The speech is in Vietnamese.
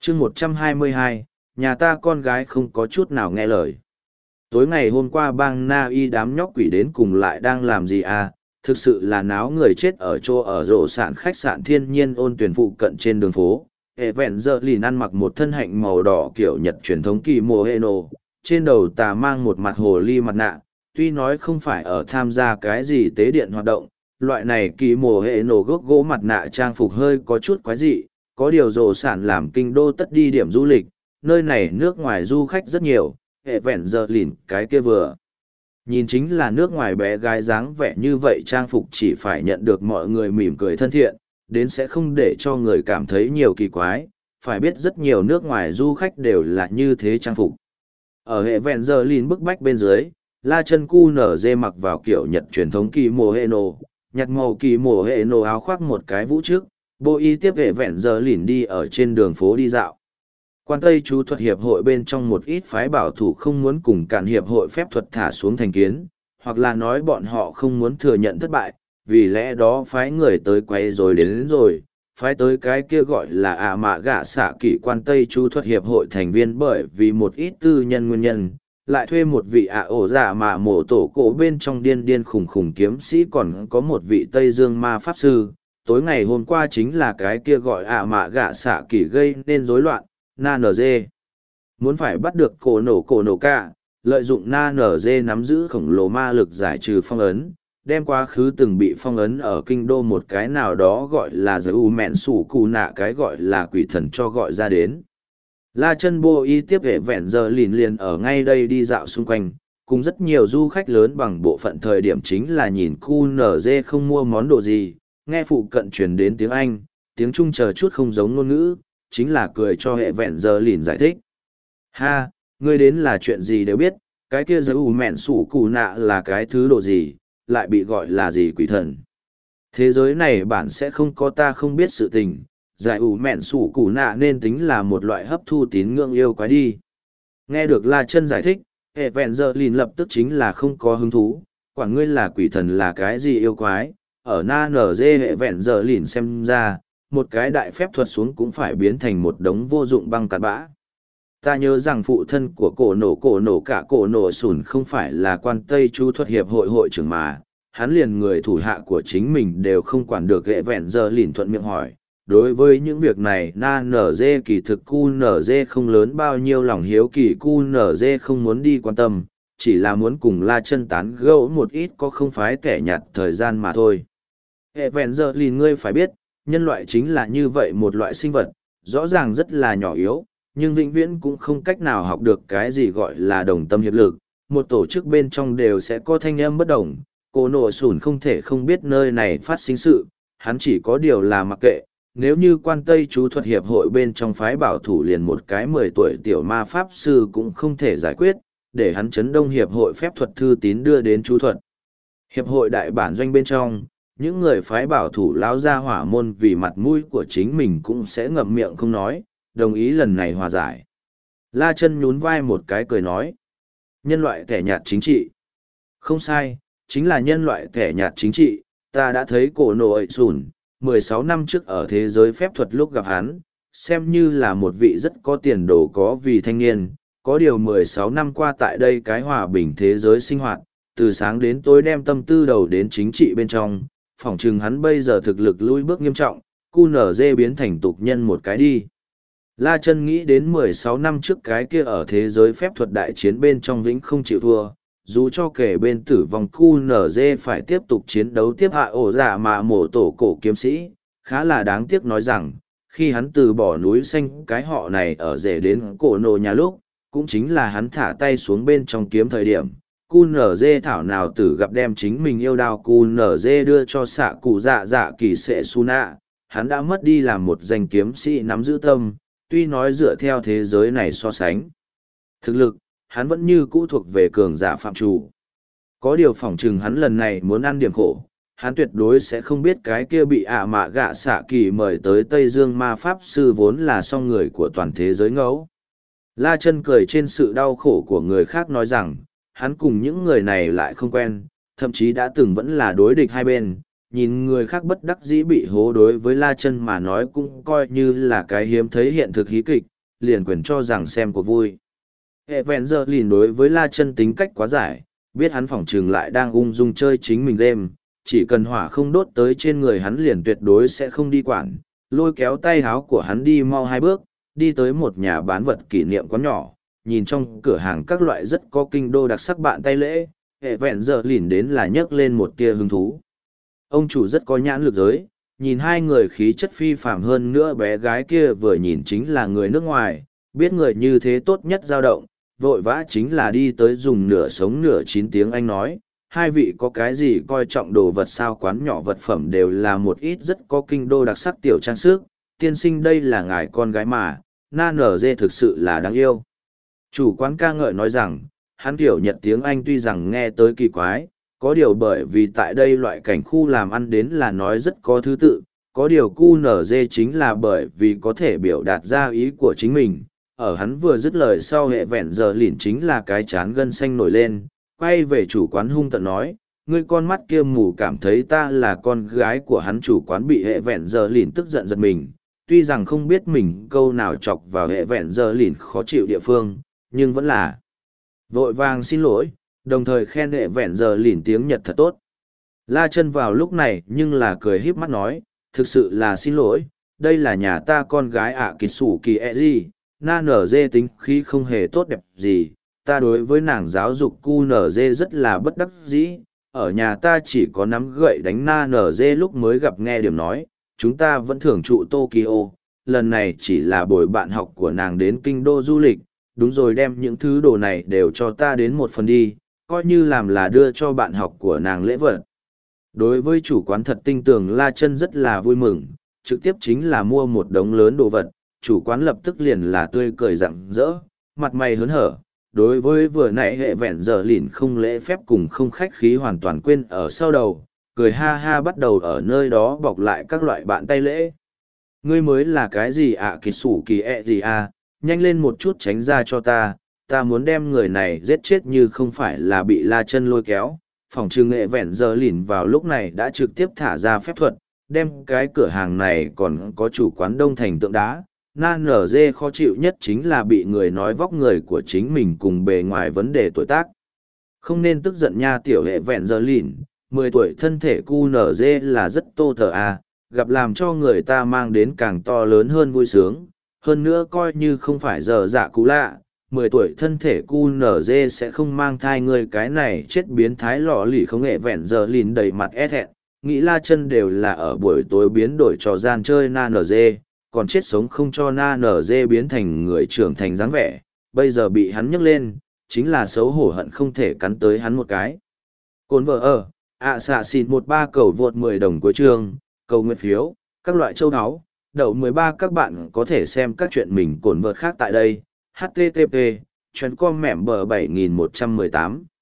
chương 122, nhà ta con gái không có chút nào nghe lời. Tối ngày hôm qua bang Na Y đám nhóc quỷ đến cùng lại đang làm gì à, thực sự là náo người chết ở chỗ ở rộ sạn khách sạn thiên nhiên ôn tuyển phụ cận trên đường phố. Hệ vẹn giờ lìn ăn mặc một thân hạnh màu đỏ kiểu Nhật truyền thống kỳ mồ hệ nổ, trên đầu tà mang một mặt hồ ly mặt nạ, tuy nói không phải ở tham gia cái gì tế điện hoạt động, loại này kỳ mồ hệ nổ gốc gỗ mặt nạ trang phục hơi có chút quái dị, có điều rộ sản làm kinh đô tất đi điểm du lịch, nơi này nước ngoài du khách rất nhiều, hệ vẹn giờ lìn cái kia vừa. Nhìn chính là nước ngoài bé gái dáng vẻ như vậy trang phục chỉ phải nhận được mọi người mỉm cười thân thiện, đến sẽ không để cho người cảm thấy nhiều kỳ quái, phải biết rất nhiều nước ngoài du khách đều là như thế trang phục. Ở hệ vẹn giờ lìn bức bách bên dưới, La Chân Cu nở dê mặc vào kiểu Nhật truyền thống kỳ mồ hệ nổ, nhặt màu kỳ mồ hệ nổ áo khoác một cái vũ trước, bộ y tiếp hệ vẹn giờ lìn đi ở trên đường phố đi dạo. Quan Tây chú thuật hiệp hội bên trong một ít phái bảo thủ không muốn cùng cản hiệp hội phép thuật thả xuống thành kiến, hoặc là nói bọn họ không muốn thừa nhận thất bại, vì lẽ đó phái người tới quay rồi đến rồi, phái tới cái kia gọi là mạ gạ xạ kỷ Quan Tây chú thuật hiệp hội thành viên bởi vì một ít tư nhân nguyên nhân, lại thuê một vị ổ giả mà mổ tổ cổ bên trong điên điên khủng khủng kiếm sĩ còn có một vị Tây Dương ma pháp sư. Tối ngày hôm qua chính là cái kia gọi mạ gạ xạ kỷ gây nên rối loạn. Na NG muốn phải bắt được cổ nổ cả, lợi dụng Na NG nắm giữ khổng lồ ma lực giải trừ phong ấn, đem quá khứ từng bị phong ấn ở kinh đô một cái nào đó gọi là giới u mẹn sủ cù nạ cái gọi là quỷ thần cho gọi ra đến. La Chân Bô y tiếp hệ vẹn giờ liền ở ngay đây đi dạo xung quanh, cùng rất nhiều du khách lớn bằng bộ phận thời điểm chính là nhìn QNZ không mua món đồ gì, nghe phụ cận truyền đến tiếng Anh, tiếng Trung chờ chút không giống ngôn ngữ, chính là cười cho hệ vẹn giờ giải thích. Ha, ngươi đến là chuyện gì đều biết, cái kia giới ủ mẹn sủ cù nạ là cái thứ đồ gì, lại bị gọi là gì quỷ thần. Thế giới này bản sẽ không có ta không biết sự tình, giải ủ mẹn sủ cù nạ nên tính là một loại hấp thu tín ngưỡng yêu quái đi. Nghe được La Chân giải thích, hệ vẹn giờ lập tức chính là không có hứng thú, quản ngươi là quỷ thần là cái gì yêu quái, ở na nở dê hệ vẹn giờ xem ra, một cái đại phép thuật xuống cũng phải biến thành một đống vô dụng băng cát bã. Ta nhớ rằng phụ thân của cổ nổ cả cổ nổ sùn không phải là Quan Tây chú thuật hiệp hội hội trưởng mà, hắn liền người thủ hạ của chính mình đều không quản được hệ vẹn giờ thuận miệng hỏi. Đối với những việc này na nở dê kỳ thực cu nở dê không lớn bao nhiêu lòng hiếu kỳ cu nở dê không muốn đi quan tâm, chỉ là muốn cùng La Chân tán gẫu một ít có không phái kẻ nhạt thời gian mà thôi. Hệ vẹn giờ ngươi phải biết, nhân loại chính là như vậy một loại sinh vật, rõ ràng rất là nhỏ yếu, nhưng vĩnh viễn cũng không cách nào học được cái gì gọi là đồng tâm hiệp lực. Một tổ chức bên trong đều sẽ có thanh âm bất đồng, cô nổ sủn không thể không biết nơi này phát sinh sự, hắn chỉ có điều là mặc kệ. Nếu như Quan Tây chú thuật hiệp hội bên trong phái bảo thủ liền một cái 10 tuổi tiểu ma pháp sư cũng không thể giải quyết, để hắn chấn đông hiệp hội phép thuật thư tín đưa đến chú thuật. Hiệp hội đại bản doanh bên trong, những người phái bảo thủ lao ra hỏa môn vì mặt mũi của chính mình cũng sẽ ngậm miệng không nói, đồng ý lần này hòa giải. La Chân nhún vai một cái cười nói, nhân loại kẻ nhạt chính trị. Không sai, chính là nhân loại kẻ nhạt chính trị, ta đã thấy cổ nổ ậy sùn, 16 năm trước ở thế giới phép thuật lúc gặp hắn, xem như là một vị rất có tiền đồ có vì thanh niên, có điều 16 năm qua tại đây cái hòa bình thế giới sinh hoạt, từ sáng đến tối đem tâm tư đầu đến chính trị bên trong, phỏng chừng hắn bây giờ thực lực lui bước nghiêm trọng, QNZ biến thành tục nhân một cái đi. La Chân nghĩ đến 16 năm trước cái kia ở thế giới phép thuật đại chiến bên trong vĩnh không chịu thua, dù cho kể bên tử vong QNZ phải tiếp tục chiến đấu tiếp hạ ổ giả mà mổ tổ cổ kiếm sĩ, khá là đáng tiếc nói rằng, khi hắn từ bỏ núi xanh cái họ này ở rể đến cổ nổ nhà lúc, cũng chính là hắn thả tay xuống bên trong kiếm thời điểm. QNZ thảo nào tử gặp đem chính mình yêu đao QNZ đưa cho xạ cụ dạ kỳ sệ su nạ, hắn đã mất đi làm một danh kiếm sĩ nắm giữ tâm, tuy nói dựa theo thế giới này so sánh. Thực lực, hắn vẫn như cũ thuộc về cường giả phạm chủ. Có điều phỏng chừng hắn lần này muốn ăn điểm khổ, hắn tuyệt đối sẽ không biết cái kia bị mạ gạ xạ kỳ mời tới Tây Dương ma pháp sư vốn là song người của toàn thế giới ngẫu. La Chân cười trên sự đau khổ của người khác nói rằng, hắn cùng những người này lại không quen, thậm chí đã từng vẫn là đối địch hai bên, nhìn người khác bất đắc dĩ bị hố đối với La Chân mà nói cũng coi như là cái hiếm thấy hiện thực hí kịch, liền quyền cho rằng xem cuộc vui. Hệ vẹn giờ lìn đối với La Chân tính cách quá giải, biết hắn phỏng trừng lại đang ung dung chơi chính mình đêm, chỉ cần hỏa không đốt tới trên người hắn liền tuyệt đối sẽ không đi quản, lôi kéo tay háo của hắn đi mau 2 bước, đi tới một nhà bán vật kỷ niệm quán nhỏ, nhìn trong cửa hàng các loại rất có kinh đô đặc sắc bạn tay lễ, hệ vẹn giờ lìn đến là nhấc lên một tia hứng thú. Ông chủ rất có nhãn lực giới, nhìn hai người khí chất phi phàm hơn nữa bé gái kia vừa nhìn chính là người nước ngoài, biết người như thế tốt nhất dao động, vội vã chính là đi tới dùng nửa sống nửa chín tiếng Anh nói, hai vị có cái gì coi trọng đồ vật sao, quán nhỏ vật phẩm đều là một ít rất có kinh đô đặc sắc tiểu trang sức, tiên sinh đây là ngài con gái mà, na nở dê thực sự là đáng yêu. Chủ quán ca ngợi nói rằng, hắn kiểu Nhật tiếng Anh tuy rằng nghe tới kỳ quái, có điều bởi vì tại đây loại cảnh khu làm ăn đến là nói rất có thứ tự, có điều QNZ chính là bởi vì có thể biểu đạt ra ý của chính mình. Ở hắn vừa dứt lời sau hệ vẹn giờ lỉn chính là cái chán gân xanh nổi lên, quay về chủ quán hung tận nói, ngươi con mắt kia mù cảm thấy ta là con gái của hắn. Chủ quán bị hệ vẹn giờ lỉn tức giận giật mình, tuy rằng không biết mình câu nào chọc vào hệ vẹn giờ lỉn khó chịu địa phương, nhưng vẫn là vội vàng xin lỗi, đồng thời khen hệ vẹn giờ lỉn tiếng Nhật thật tốt. La Chân vào lúc này nhưng là cười híp mắt nói, thực sự là xin lỗi, đây là nhà ta con gái ạ kỳ sủ kỳ e gì, na nở dê tính khí không hề tốt đẹp gì, ta đối với nàng giáo dục cu nở dê rất là bất đắc dĩ, ở nhà ta chỉ có nắm gậy đánh na nở dê lúc mới gặp nghe điểm nói, chúng ta vẫn thường trụ Tokyo, lần này chỉ là buổi bạn học của nàng đến kinh đô du lịch, đúng rồi đem những thứ đồ này đều cho ta đến một phần đi, coi như làm là đưa cho bạn học của nàng lễ vật. Đối với chủ quán thật tinh tường La Chân rất là vui mừng, trực tiếp chính là mua một đống lớn đồ vật, chủ quán lập tức liền là tươi cười rạng rỡ, mặt mày hớn hở. Đối với vừa nãy hệ vẹn giờ lìn không lễ phép cùng không khách khí hoàn toàn quên ở sau đầu, cười ha ha bắt đầu ở nơi đó bọc lại các loại bạn tay lễ. Ngươi mới là cái gì ạ kỳ sủ kỳ ẹ gì à, nhanh lên một chút tránh ra cho ta muốn đem người này giết chết như không phải là bị La Chân lôi kéo. Phòng trừ nghệ vẹn giờ lìn vào lúc này đã trực tiếp thả ra phép thuật, đem cái cửa hàng này còn có chủ quán đông thành tượng đá. Na nở dê khó chịu nhất chính là bị người nói vóc người của chính mình cùng bề ngoài vấn đề tuổi tác. Không nên tức giận nha tiểu hệ vẹn giờ lìn, 10 tuổi thân thể cu nở dê là rất tô thờ à, gặp làm cho người ta mang đến càng to lớn hơn vui sướng. Hơn nữa coi như không phải giờ dạ cũ lạ, 10 tuổi thân thể QNZ sẽ không mang thai người cái này chết biến thái lọ lì không nghệ vẹn giờ lìn đầy mặt e thẹn, nghĩ La Chân đều là ở buổi tối biến đổi trò gian chơi na NG, còn chết sống không cho na NG biến thành người trưởng thành dáng vẻ, bây giờ bị hắn nhấc lên, chính là xấu hổ hận không thể cắn tới hắn một cái. Cồn vợ ở, xạ xịn 13 cầu vượt 10 đồng cuối chương, cầu nguyện phiếu, các loại châu áo, đậu 13 các bạn có thể xem các chuyện mình cồn vợt khác tại đây. http://com mẻm bờ 7118